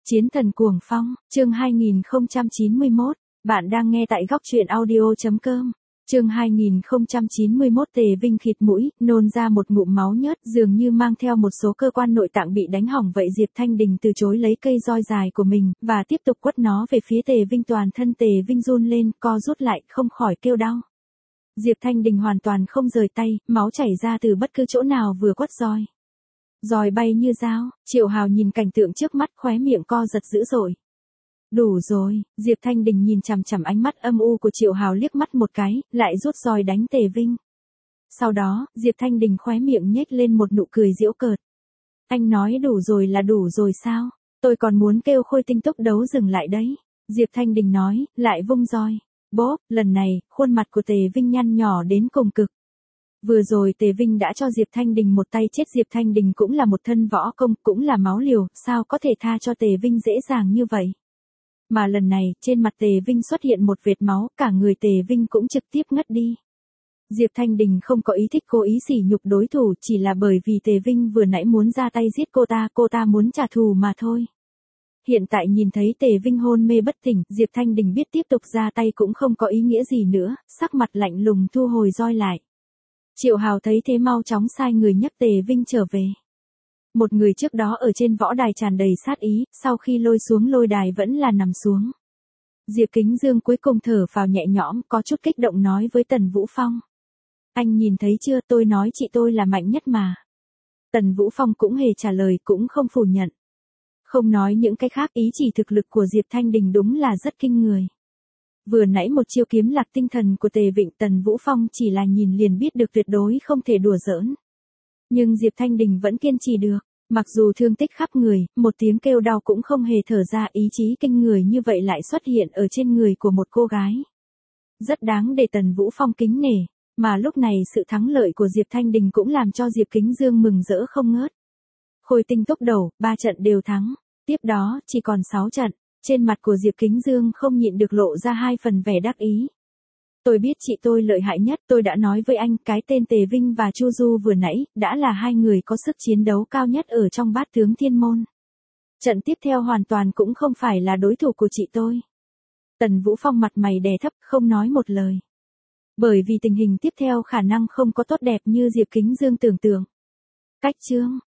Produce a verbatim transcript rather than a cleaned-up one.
Chiến thần cuồng phong, chương hai nghìn không trăm chín mươi mốt, bạn đang nghe tại góc truyện audio chấm com. Chương hai nghìn không trăm chín mươi mốt Tề Vinh khịt mũi, nôn ra một ngụm máu nhớt, dường như mang theo một số cơ quan nội tạng bị đánh hỏng vậy. Diệp Thanh Đình từ chối lấy cây roi dài của mình, và tiếp tục quất nó về phía Tề Vinh. Toàn thân Tề Vinh run lên, co rút lại, không khỏi kêu đau. Diệp Thanh Đình hoàn toàn không rời tay, máu chảy ra từ bất cứ chỗ nào vừa quất roi. Roi bay như dao, Triệu Hào nhìn cảnh tượng trước mắt, khóe miệng co giật dữ dội. Đủ rồi, Diệp Thanh Đình nhìn chằm chằm ánh mắt âm u của Triệu Hào liếc mắt một cái, lại rút roi đánh Tề Vinh. Sau đó, Diệp Thanh Đình khóe miệng nhếch lên một nụ cười giễu cợt. Anh nói đủ rồi là đủ rồi sao? Tôi còn muốn kêu Khôi Tinh tốc đấu dừng lại đấy. Diệp Thanh Đình nói, lại vung roi. Bốp, lần này, khuôn mặt của Tề Vinh nhăn nhỏ đến cùng cực. Vừa rồi Tề Vinh đã cho Diệp Thanh Đình một tay chết. Diệp Thanh Đình cũng là một thân võ công, cũng là máu liều, sao có thể tha cho Tề Vinh dễ dàng như vậy. Mà lần này, trên mặt Tề Vinh xuất hiện một vệt máu, cả người Tề Vinh cũng trực tiếp ngất đi. Diệp Thanh Đình không có ý thích cố ý sỉ nhục đối thủ, chỉ là bởi vì Tề Vinh vừa nãy muốn ra tay giết cô ta, cô ta muốn trả thù mà thôi. Hiện tại nhìn thấy Tề Vinh hôn mê bất tỉnh, Diệp Thanh Đình biết tiếp tục ra tay cũng không có ý nghĩa gì nữa, sắc mặt lạnh lùng thu hồi roi lại. Triệu Hào thấy thế mau chóng sai người nhấc Tề Vinh trở về. Một người trước đó ở trên võ đài tràn đầy sát ý, sau khi lôi xuống lôi đài vẫn là nằm xuống. Diệp Kính Dương cuối cùng thở phào nhẹ nhõm, có chút kích động nói với Tần Vũ Phong. Anh nhìn thấy chưa, tôi nói chị tôi là mạnh nhất mà. Tần Vũ Phong cũng hề trả lời, cũng không phủ nhận. Không nói những cái khác, ý chỉ thực lực của Diệp Thanh Đình đúng là rất kinh người. Vừa nãy một chiêu kiếm lạc tinh thần của Tề Vịnh, Tần Vũ Phong chỉ là nhìn liền biết được tuyệt đối không thể đùa giỡn. Nhưng Diệp Thanh Đình vẫn kiên trì được, mặc dù thương tích khắp người, một tiếng kêu đau cũng không hề thở ra. Ý chí kinh người như vậy lại xuất hiện ở trên người của một cô gái. Rất đáng để Tần Vũ Phong kính nể, mà lúc này sự thắng lợi của Diệp Thanh Đình cũng làm cho Diệp Kính Dương mừng rỡ không ngớt. Khôi Tinh tốc đầu, ba trận đều thắng, tiếp đó chỉ còn sáu trận. Trên mặt của Diệp Kính Dương không nhịn được lộ ra hai phần vẻ đắc ý. Tôi biết chị tôi lợi hại nhất, tôi đã nói với anh, cái tên Tề Vinh và Chu Du vừa nãy, đã là hai người có sức chiến đấu cao nhất ở trong bát tướng thiên môn. Trận tiếp theo hoàn toàn cũng không phải là đối thủ của chị tôi. Tần Vũ Phong mặt mày đè thấp, không nói một lời. Bởi vì tình hình tiếp theo khả năng không có tốt đẹp như Diệp Kính Dương tưởng tượng. Cách chương,